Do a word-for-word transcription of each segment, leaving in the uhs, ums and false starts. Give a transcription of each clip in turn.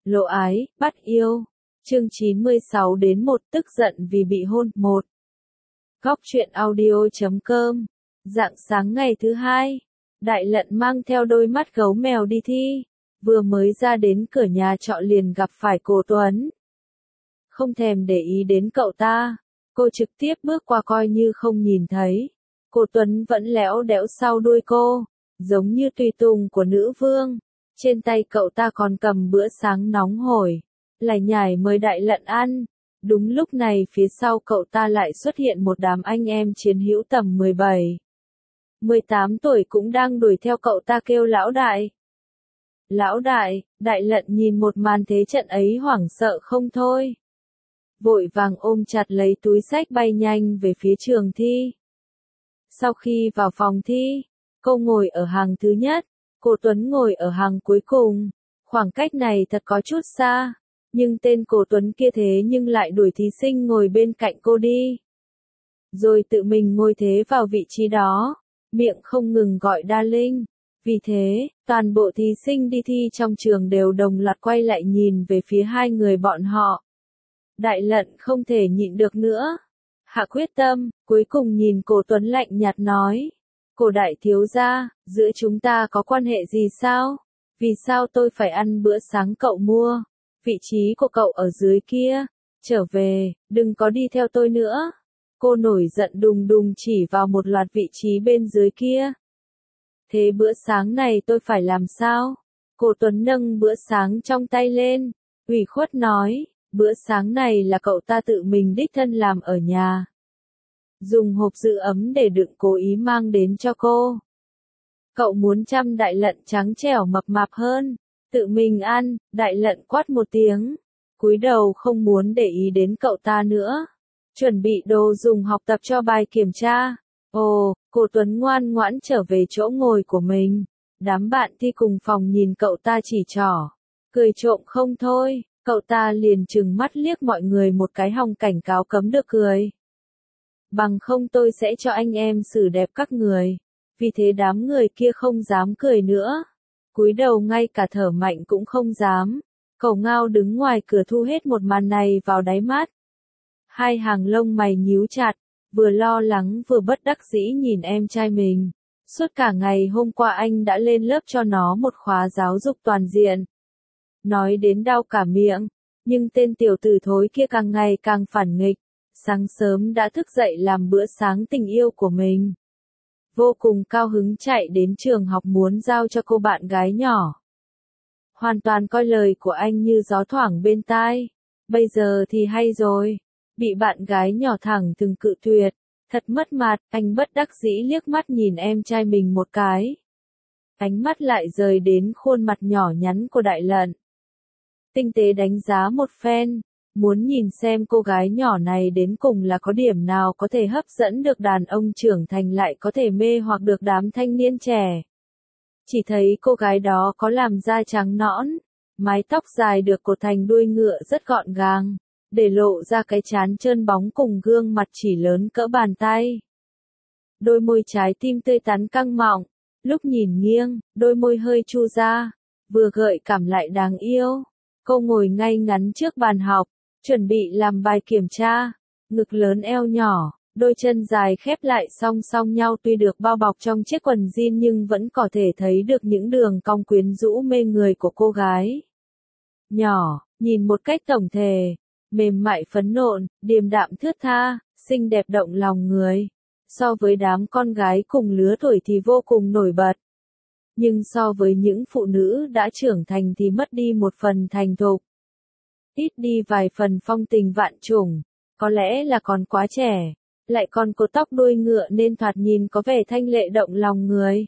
Lộ ái, bắt yêu. Chương chín mươi sáu đến một tức giận vì bị hôn. một. Góc truyện audio chấm com. Rạng sáng ngày thứ hai, Đại Lận mang theo đôi mắt gấu mèo đi thi. Vừa mới ra đến cửa nhà trọ liền gặp phải cô Tuấn. Không thèm để ý đến cậu ta, cô trực tiếp bước qua coi như không nhìn thấy. Cô Tuấn vẫn lẽo đẽo sau đuôi cô, giống như tùy tùng của nữ vương. Trên tay cậu ta còn cầm bữa sáng nóng hổi, lải nhải mời Đại Lận ăn. Đúng lúc này phía sau cậu ta lại xuất hiện một đám anh em chiến hữu tầm mười bảy, mười tám tuổi cũng đang đuổi theo cậu ta kêu lão đại. Lão đại, Đại Lận nhìn một màn thế trận ấy hoảng sợ không thôi. Vội vàng ôm chặt lấy túi xách bay nhanh về phía trường thi. Sau khi vào phòng thi, cô ngồi ở hàng thứ nhất, cô Tuấn ngồi ở hàng cuối cùng. Khoảng cách này thật có chút xa, nhưng tên cô Tuấn kia thế nhưng lại đuổi thí sinh ngồi bên cạnh cô đi. Rồi tự mình ngồi thế vào vị trí đó, miệng không ngừng gọi darling. Vì thế, toàn bộ thí sinh đi thi trong trường đều đồng loạt quay lại nhìn về phía hai người bọn họ. Đại Lận không thể nhịn được nữa. Hạ quyết tâm, cuối cùng nhìn cô Tuấn lạnh nhạt nói. Cô đại thiếu gia, giữa chúng ta có quan hệ gì sao? Vì sao tôi phải ăn bữa sáng cậu mua? Vị trí của cậu ở dưới kia. Trở về, đừng có đi theo tôi nữa. Cô nổi giận đùng đùng chỉ vào một loạt vị trí bên dưới kia. Thế bữa sáng này tôi phải làm sao? Cô Tuấn nâng bữa sáng trong tay lên, ủy khuất nói, bữa sáng này là cậu ta tự mình đích thân làm ở nhà. Dùng hộp giữ ấm để đựng cố ý mang đến cho cô. Cậu muốn chăm Đại Lận trắng trẻo mập mạp hơn, tự mình ăn. Đại Lận quát một tiếng, cúi đầu không muốn để ý đến cậu ta nữa. Chuẩn bị đồ dùng học tập cho bài kiểm tra. Ồ, cô Tuấn ngoan ngoãn trở về chỗ ngồi của mình. Đám bạn thi cùng phòng nhìn cậu ta chỉ trỏ, cười trộm không thôi. Cậu ta liền trừng mắt liếc mọi người một cái hòng cảnh cáo cấm được cười. Bằng không tôi sẽ cho anh em xử đẹp các người. Vì thế đám người kia không dám cười nữa. Cúi đầu ngay cả thở mạnh cũng không dám. Cậu Ngao đứng ngoài cửa thu hết một màn này vào đáy mắt. Hai hàng lông mày nhíu chặt, vừa lo lắng vừa bất đắc dĩ nhìn em trai mình. Suốt cả ngày hôm qua anh đã lên lớp cho nó một khóa giáo dục toàn diện. Nói đến đau cả miệng, nhưng tên tiểu tử thối kia càng ngày càng phản nghịch. Sáng sớm đã thức dậy làm bữa sáng tình yêu của mình. Vô cùng cao hứng chạy đến trường học muốn giao cho cô bạn gái nhỏ. Hoàn toàn coi lời của anh như gió thoảng bên tai. Bây giờ thì hay rồi. Bị bạn gái nhỏ thẳng thừng cự tuyệt. Thật mất mặt, anh bất đắc dĩ liếc mắt nhìn em trai mình một cái. Ánh mắt lại rời đến khuôn mặt nhỏ nhắn của Đại Lận. Tinh tế đánh giá một phen, muốn nhìn xem cô gái nhỏ này đến cùng là có điểm nào có thể hấp dẫn được đàn ông trưởng thành lại có thể mê hoặc được đám thanh niên trẻ. Chỉ thấy cô gái đó có làn da trắng nõn, mái tóc dài được cột thành đuôi ngựa rất gọn gàng, để lộ ra cái trán trơn bóng cùng gương mặt chỉ lớn cỡ bàn tay. Đôi môi trái tim tươi tắn căng mọng, lúc nhìn nghiêng, đôi môi hơi chu ra, vừa gợi cảm lại đáng yêu. Cô ngồi ngay ngắn trước bàn học, chuẩn bị làm bài kiểm tra, ngực lớn eo nhỏ, đôi chân dài khép lại song song nhau tuy được bao bọc trong chiếc quần jean nhưng vẫn có thể thấy được những đường cong quyến rũ mê người của cô gái. Nhỏ, nhìn một cách tổng thể, mềm mại phấn nộn, điềm đạm thướt tha, xinh đẹp động lòng người. So với đám con gái cùng lứa tuổi thì vô cùng nổi bật. Nhưng so với những phụ nữ đã trưởng thành thì mất đi một phần thành thục. Ít đi vài phần phong tình vạn trùng, có lẽ là còn quá trẻ, lại còn có tóc đuôi ngựa nên thoạt nhìn có vẻ thanh lệ động lòng người.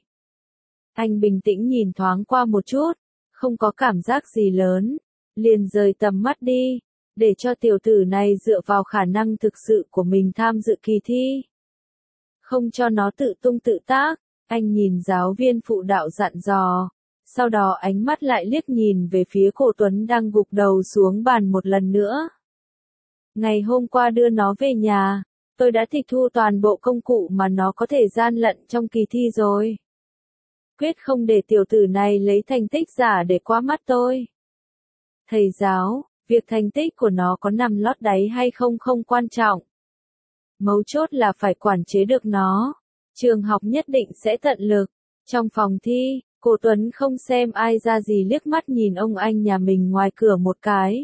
Anh bình tĩnh nhìn thoáng qua một chút, không có cảm giác gì lớn, liền rời tầm mắt đi, để cho tiểu tử này dựa vào khả năng thực sự của mình tham dự kỳ thi. Không cho nó tự tung tự tác, anh nhìn giáo viên phụ đạo dặn dò. Sau đó ánh mắt lại liếc nhìn về phía cô Tuấn đang gục đầu xuống bàn một lần nữa. Ngày hôm qua đưa nó về nhà, tôi đã tịch thu toàn bộ công cụ mà nó có thể gian lận trong kỳ thi rồi. Quyết không để tiểu tử này lấy thành tích giả để qua mắt tôi. Thầy giáo, việc thành tích của nó có nằm lót đáy hay không không quan trọng. Mấu chốt là phải quản chế được nó. Trường học nhất định sẽ tận lực. Trong phòng thi, cô Tuấn không xem ai ra gì liếc mắt nhìn ông anh nhà mình ngoài cửa một cái.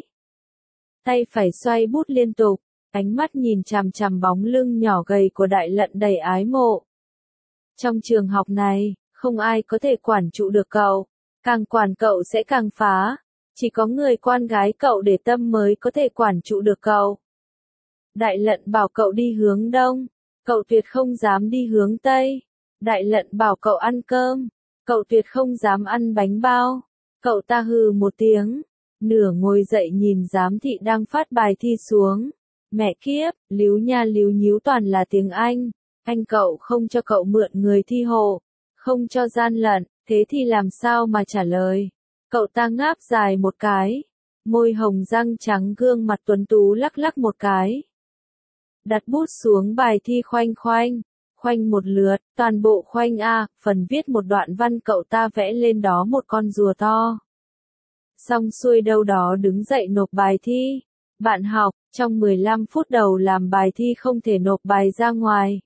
Tay phải xoay bút liên tục, ánh mắt nhìn chằm chằm bóng lưng nhỏ gầy của Đại Lận đầy ái mộ. Trong trường học này, không ai có thể quản trụ được cậu. Càng quản cậu sẽ càng phá. Chỉ có người con gái cậu để tâm mới có thể quản trụ được cậu. Đại Lận bảo cậu đi hướng đông, cậu tuyệt không dám đi hướng tây. Đại Lận bảo cậu ăn cơm, cậu tuyệt không dám ăn bánh bao. Cậu ta hừ một tiếng, nửa ngồi dậy nhìn giám thị đang phát bài thi xuống. Mẹ kiếp, líu nha líu nhíu toàn là tiếng Anh. Anh cậu không cho cậu mượn người thi hộ, không cho gian lận, thế thì làm sao mà trả lời. Cậu ta ngáp dài một cái, môi hồng răng trắng gương mặt tuấn tú lắc lắc một cái. Đặt bút xuống bài thi khoanh khoanh, khoanh một lượt, toàn bộ khoanh A, phần viết một đoạn văn cậu ta vẽ lên đó một con rùa to. Xong xuôi đâu đó đứng dậy nộp bài thi. Bạn học, trong mười lăm phút đầu làm bài thi không thể nộp bài ra ngoài.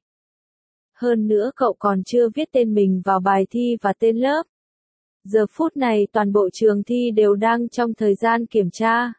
Hơn nữa cậu còn chưa viết tên mình vào bài thi và tên lớp. Giờ phút này toàn bộ trường thi đều đang trong thời gian kiểm tra.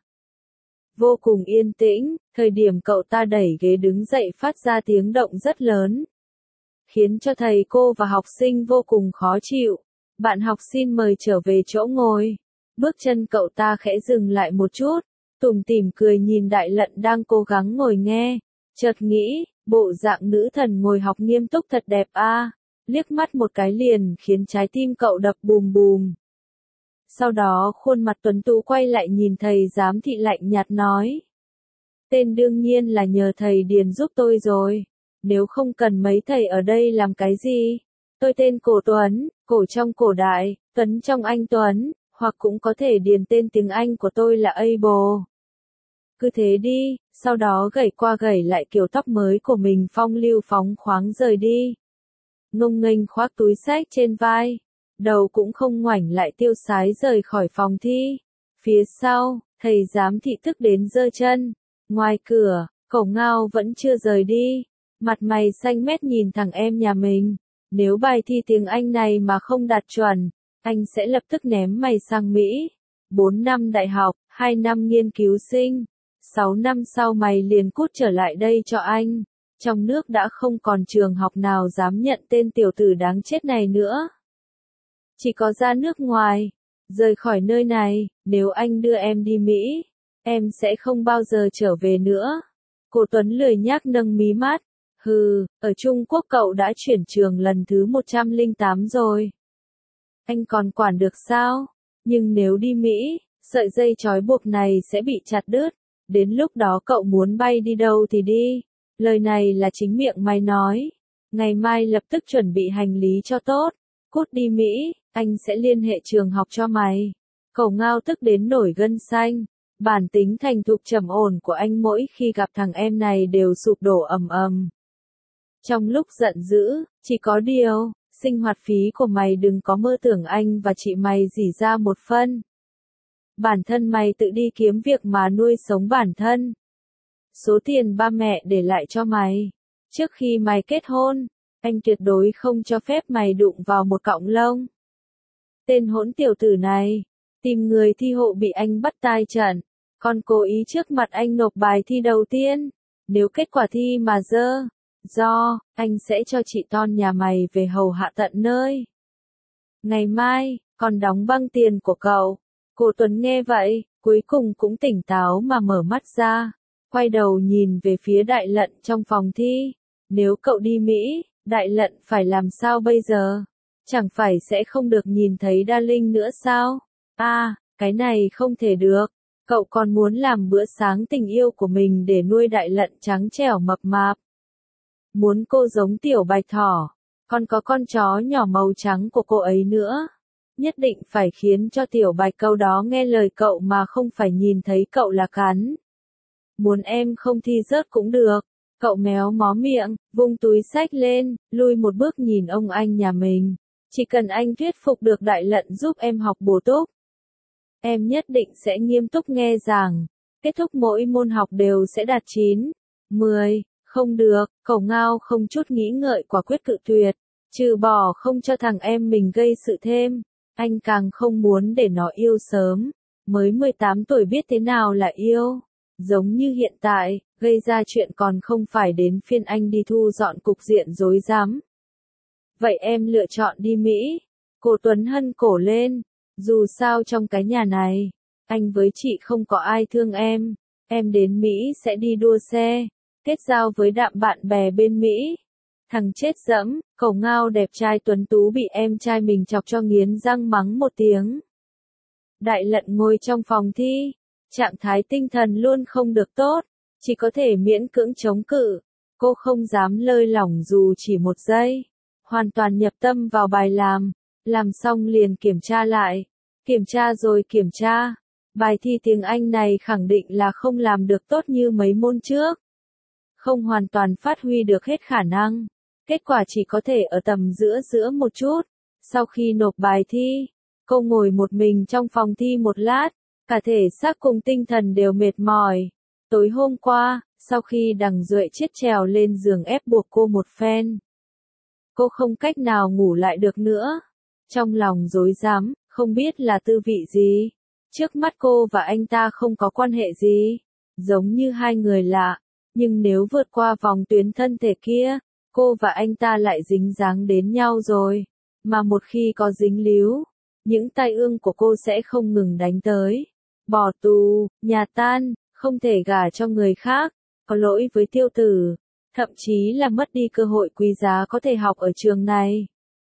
Vô cùng yên tĩnh, thời điểm cậu ta đẩy ghế đứng dậy phát ra tiếng động rất lớn. Khiến cho thầy cô và học sinh vô cùng khó chịu. Bạn học xin mời trở về chỗ ngồi. Bước chân cậu ta khẽ dừng lại một chút, tủm tỉm cười nhìn Đại Lận đang cố gắng ngồi nghe. Chợt nghĩ, bộ dạng nữ thần ngồi học nghiêm túc thật đẹp a. Liếc mắt một cái liền khiến trái tim cậu đập bùm bùm. Sau đó khuôn mặt tuấn tú quay lại nhìn thầy giám thị lạnh nhạt nói. Tên đương nhiên là nhờ thầy điền giúp tôi rồi. Nếu không cần mấy thầy ở đây làm cái gì? Tôi tên Cổ Tuấn, cổ trong cổ đại, Tuấn trong anh Tuấn, hoặc cũng có thể điền tên tiếng Anh của tôi là Abel. Cứ thế đi, sau đó gẩy qua gẩy lại kiểu tóc mới của mình phong lưu phóng khoáng rời đi. Ngông nghênh khoác túi xách trên vai, đầu cũng không ngoảnh lại tiêu sái rời khỏi phòng thi. Phía sau, thầy giám thị tức đến giơ chân. Ngoài cửa, Cẩu Ngao vẫn chưa rời đi. Mặt mày xanh mét nhìn thằng em nhà mình. Nếu bài thi tiếng Anh này mà không đạt chuẩn, anh sẽ lập tức ném mày sang Mỹ. bốn năm đại học, hai năm nghiên cứu sinh. sáu năm sau mày liền cút trở lại đây cho anh. Trong nước đã không còn trường học nào dám nhận tên tiểu tử đáng chết này nữa. Chỉ có ra nước ngoài, rời khỏi nơi này, nếu anh đưa em đi Mỹ, em sẽ không bao giờ trở về nữa. Cô Tuấn lười nhác nâng mí mắt. Hừ, ở Trung Quốc cậu đã chuyển trường lần thứ một trăm lẻ tám rồi. Anh còn quản được sao? Nhưng nếu đi Mỹ, sợi dây trói buộc này sẽ bị chặt đứt. Đến lúc đó cậu muốn bay đi đâu thì đi. Lời này là chính miệng mày nói. Ngày mai lập tức chuẩn bị hành lý cho tốt. Cút đi Mỹ, anh sẽ liên hệ trường học cho mày. Cẩu Ngao tức đến nổi gân xanh. Bản tính thành thục trầm ổn của anh mỗi khi gặp thằng em này đều sụp đổ ầm ầm. Trong lúc giận dữ, chỉ có điều, sinh hoạt phí của mày đừng có mơ tưởng anh và chị mày rỉ ra một phân. Bản thân mày tự đi kiếm việc mà nuôi sống bản thân. Số tiền ba mẹ để lại cho mày. Trước khi mày kết hôn, anh tuyệt đối không cho phép mày đụng vào một cọng lông. Tên hỗn tiểu tử này, tìm người thi hộ bị anh bắt tai trận, còn cố ý trước mặt anh nộp bài thi đầu tiên. Nếu kết quả thi mà dơ, do, anh sẽ cho chị Ton nhà mày về hầu hạ tận nơi. Ngày mai, còn đóng băng tiền của cậu. Cô Tuấn nghe vậy, cuối cùng cũng tỉnh táo mà mở mắt ra. Quay đầu nhìn về phía Đại Lận trong phòng thi. Nếu cậu đi Mỹ, Đại Lận phải làm sao bây giờ? Chẳng phải sẽ không được nhìn thấy Đa Linh nữa sao? À, cái này không thể được. Cậu còn muốn làm bữa sáng tình yêu của mình để nuôi Đại Lận trắng trẻo mập mạp. Muốn cô giống tiểu bạch thỏ. Còn có con chó nhỏ màu trắng của cô ấy nữa. Nhất định phải khiến cho tiểu bạch câu đó nghe lời cậu mà không phải nhìn thấy cậu là cắn. Muốn em không thi rớt cũng được. Cậu méo mó miệng, vung túi xách lên, lui một bước nhìn ông anh nhà mình. Chỉ cần anh thuyết phục được Đại Lận giúp em học bổ túc. Em nhất định sẽ nghiêm túc nghe giảng. Kết thúc mỗi môn học đều sẽ đạt chín, mười. Không được, Cẩu Ngao không chút nghĩ ngợi quả quyết cự tuyệt. Trừ bỏ không cho thằng em mình gây sự thêm, anh càng không muốn để nó yêu sớm. Mới mười tám tuổi biết thế nào là yêu. Giống như hiện tại, gây ra chuyện còn không phải đến phiên anh đi thu dọn cục diện rối rắm. Vậy em lựa chọn đi Mỹ. Cô Tuấn hân cổ lên. Dù sao trong cái nhà này, anh với chị không có ai thương em. Em đến Mỹ sẽ đi đua xe, kết giao với đạm bạn bè bên Mỹ. Thằng chết dẫm, Cẩu Ngao đẹp trai tuấn tú bị em trai mình chọc cho nghiến răng mắng một tiếng. Đại Lận ngồi trong phòng thi, trạng thái tinh thần luôn không được tốt, chỉ có thể miễn cưỡng chống cự. Cô không dám lơi lỏng dù chỉ một giây, hoàn toàn nhập tâm vào bài làm, làm xong liền kiểm tra lại, kiểm tra rồi kiểm tra. Bài thi tiếng Anh này khẳng định là không làm được tốt như mấy môn trước, không hoàn toàn phát huy được hết khả năng, kết quả chỉ có thể ở tầm giữa giữa một chút. Sau khi nộp bài thi, cô ngồi một mình trong phòng thi một lát, cả thể xác cùng tinh thần đều mệt mỏi. Tối hôm qua, sau khi Đằng Duệ Chiết trèo lên giường ép buộc cô một phen, cô không cách nào ngủ lại được nữa. Trong lòng rối rắm, không biết là tư vị gì. Trước mắt cô và anh ta không có quan hệ gì, giống như hai người lạ, nhưng nếu vượt qua vòng tuyến thân thể kia, cô và anh ta lại dính dáng đến nhau rồi. Mà một khi có dính líu, những tai ương của cô sẽ không ngừng đánh tới. Bỏ tù, nhà tan, không thể gả cho người khác, có lỗi với Tiêu Tử, thậm chí là mất đi cơ hội quý giá có thể học ở trường này.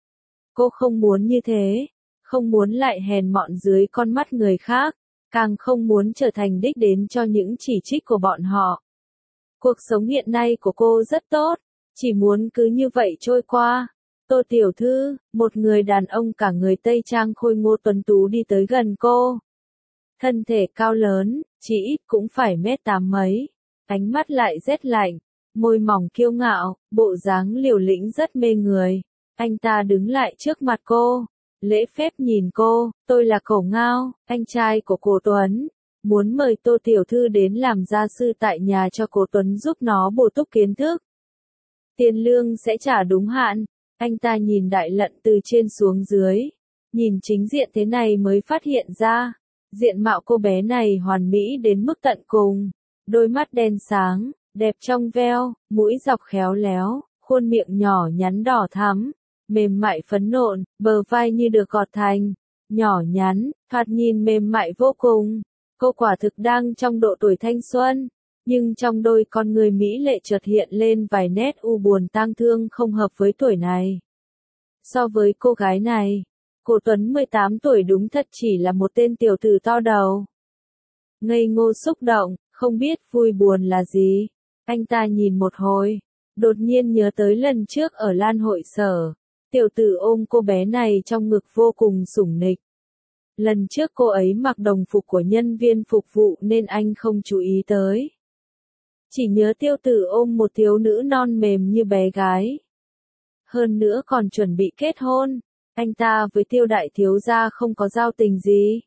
Cô không muốn như thế, không muốn lại hèn mọn dưới con mắt người khác, càng không muốn trở thành đích đến cho những chỉ trích của bọn họ. Cuộc sống hiện nay của cô rất tốt, chỉ muốn cứ như vậy trôi qua. Tô tiểu thư, một người đàn ông cả người Tây Trang khôi ngô tuấn tú đi tới gần cô. Thân thể cao lớn, chỉ ít cũng phải mét tám mấy, ánh mắt lại rét lạnh, môi mỏng kiêu ngạo, bộ dáng liều lĩnh rất mê người. Anh ta đứng lại trước mặt cô, lễ phép nhìn cô, tôi là Cẩu Ngao, anh trai của cô Tuấn, muốn mời Tô tiểu thư đến làm gia sư tại nhà cho cô Tuấn giúp nó bổ túc kiến thức. Tiền lương sẽ trả đúng hạn. Anh ta nhìn Đại Lận từ trên xuống dưới, nhìn chính diện thế này mới phát hiện ra, diện mạo cô bé này hoàn mỹ đến mức tận cùng, đôi mắt đen sáng, đẹp trong veo, mũi dọc khéo léo, khuôn miệng nhỏ nhắn đỏ thắm, mềm mại phấn nộn, bờ vai như được gọt thành, nhỏ nhắn, thoạt nhìn mềm mại vô cùng. Cô quả thực đang trong độ tuổi thanh xuân, nhưng trong đôi con người mỹ lệ chợt hiện lên vài nét u buồn tang thương không hợp với tuổi này. So với cô gái này, cô Tuấn mười tám tuổi đúng thật chỉ là một tên tiểu tử to đầu. Ngây ngô xúc động, không biết vui buồn là gì. Anh ta nhìn một hồi, đột nhiên nhớ tới lần trước ở Lan hội sở, tiểu tử ôm cô bé này trong ngực vô cùng sủng nịch. Lần trước cô ấy mặc đồng phục của nhân viên phục vụ nên anh không chú ý tới. Chỉ nhớ tiêu tử ôm một thiếu nữ non mềm như bé gái. Hơn nữa còn chuẩn bị kết hôn, anh ta với Tiêu đại thiếu gia không có giao tình gì.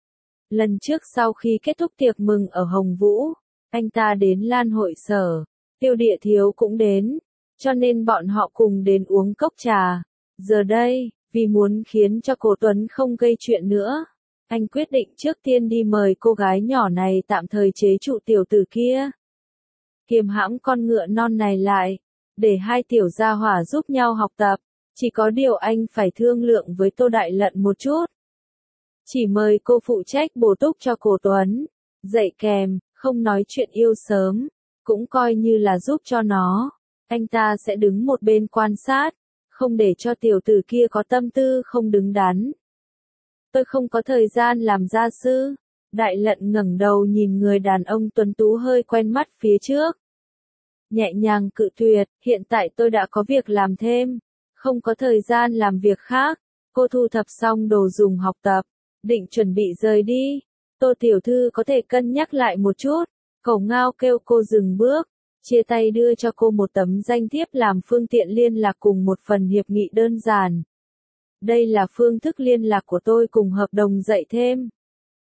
Lần trước sau khi kết thúc tiệc mừng ở Hồng Vũ, anh ta đến Lan hội sở, Tiêu địa thiếu cũng đến, cho nên bọn họ cùng đến uống cốc trà. Giờ đây, vì muốn khiến cho cô Tuấn không gây chuyện nữa, anh quyết định trước tiên đi mời cô gái nhỏ này tạm thời chế trụ tiểu tử kia. Kiềm hãm con ngựa non này lại, để hai tiểu gia hỏa giúp nhau học tập, chỉ có điều anh phải thương lượng với Tô Đại Lận một chút. Chỉ mời cô phụ trách bổ túc cho cô Tuấn, dạy kèm, không nói chuyện yêu sớm, cũng coi như là giúp cho nó. Anh ta sẽ đứng một bên quan sát, không để cho tiểu tử kia có tâm tư không đứng đắn. Tôi không có thời gian làm gia sư. Đại Lận ngẩng đầu nhìn người đàn ông tuấn tú hơi quen mắt phía trước. Nhẹ nhàng cự tuyệt, hiện tại tôi đã có việc làm thêm, không có thời gian làm việc khác. Cô thu thập xong đồ dùng học tập, định chuẩn bị rời đi. Tô tiểu thư có thể cân nhắc lại một chút. Cẩu Ngao kêu cô dừng bước, chia tay đưa cho cô một tấm danh thiếp làm phương tiện liên lạc cùng một phần hiệp nghị đơn giản. Đây là phương thức liên lạc của tôi cùng hợp đồng dạy thêm.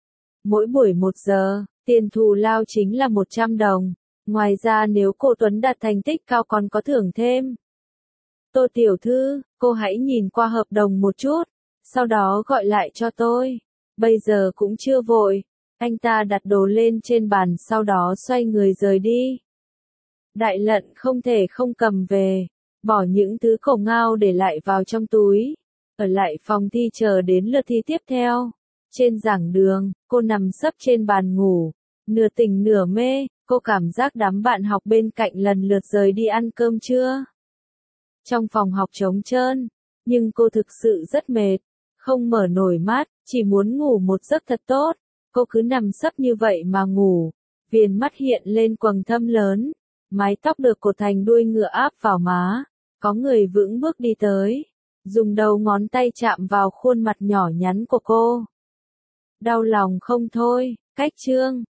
Mỗi buổi một giờ, tiền thù lao chính là một trăm đồng. Ngoài ra nếu cô Tuấn đạt thành tích cao còn có thưởng thêm. Tô tiểu thư, cô hãy nhìn qua hợp đồng một chút, sau đó gọi lại cho tôi. Bây giờ cũng chưa vội. Anh ta đặt đồ lên trên bàn sau đó xoay người rời đi. Đại Lận không thể không cầm về, bỏ những thứ khổ ngao để lại vào trong túi, ở lại phòng thi chờ đến lượt thi tiếp theo. Trên giảng đường, cô nằm sấp trên bàn ngủ, nửa tỉnh nửa mê, cô cảm giác đám bạn học bên cạnh lần lượt rời đi ăn cơm trưa. Trong phòng học trống trơn, nhưng cô thực sự rất mệt, không mở nổi mắt, chỉ muốn ngủ một giấc thật tốt. Cô cứ nằm sấp như vậy mà ngủ, viền mắt hiện lên quầng thâm lớn, mái tóc được cột thành đuôi ngựa áp vào má. Có người vững bước đi tới, dùng đầu ngón tay chạm vào khuôn mặt nhỏ nhắn của cô. Đau lòng không thôi, cách chương